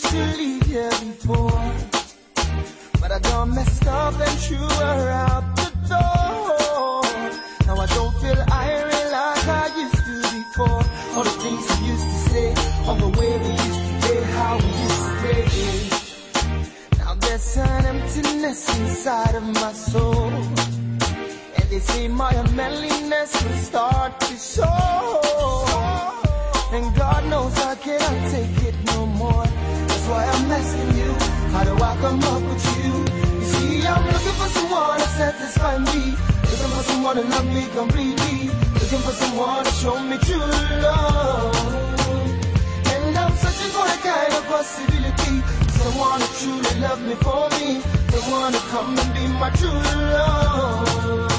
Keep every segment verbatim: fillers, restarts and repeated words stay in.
to leave here before, but I done messed up and threw her out the door. Now I don't feel irie like I used to before. All the things we used to say, all the way we used to play, how we used to play. Now there's an emptiness inside of my soul, and they say my manliness will start to show. And God knows I cannot take it no more. That's why I'm asking you, how do I come up with you? You see, I'm looking for someone to satisfy me, looking for someone to love me completely, looking for someone to show me true love. And I'm searching for that kind of possibility, someone to truly love me for me, someone to come and be my true love.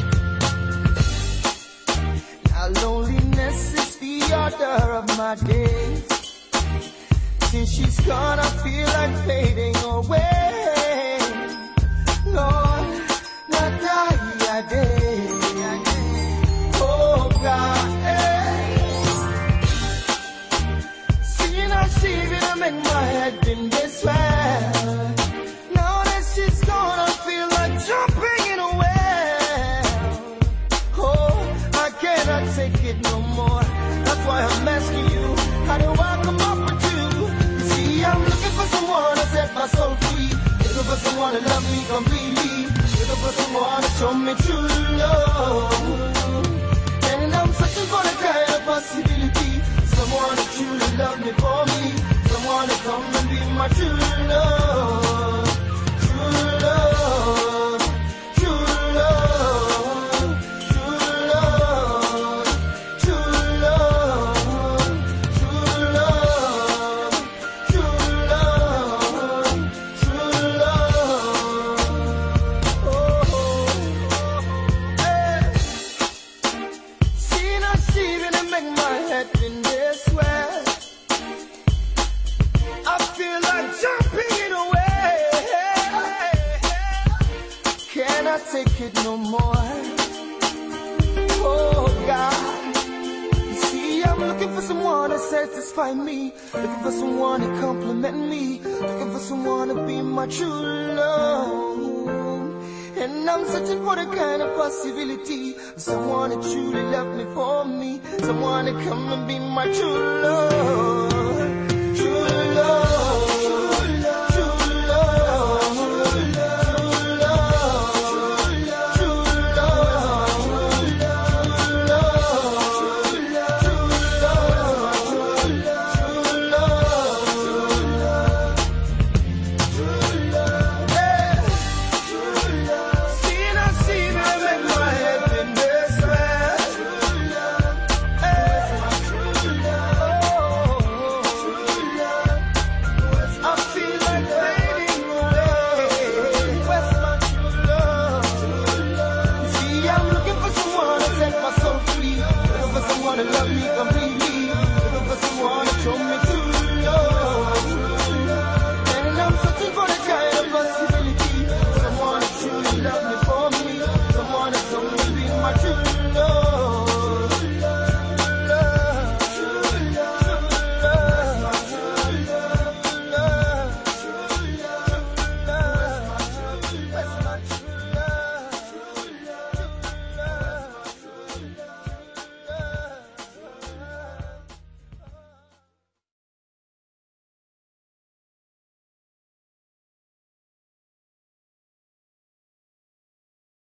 Now loneliness is the order of my days. Since she's gone, I feel like fading away. Lord, not die a day. Oh God, hey. Seeing her sleeping, I make my head in this way. Now that she's gone, I feel like jumping in a well. Oh, I cannot take it no more. That's why I'm asking you, how do I come up with you? You see, I'm looking for someone to set my soul free, looking for someone to love me completely, looking for someone to show me true love. And I'm searching for the kind of possibility, someone to truly love me for me, someone to come and be my true love. True love, true love, true love, true love, true love, true love, true love. Oh, hey. Seeing her sleeping and make my head in this way. I feel like jumping it away. Can I take it no more? Oh God, you see, I'm looking for someone to satisfy me, looking for someone to compliment me, looking for someone to be my true love. And I'm searching for the kind of possibility, someone to truly love me for me, someone to come and be my true love.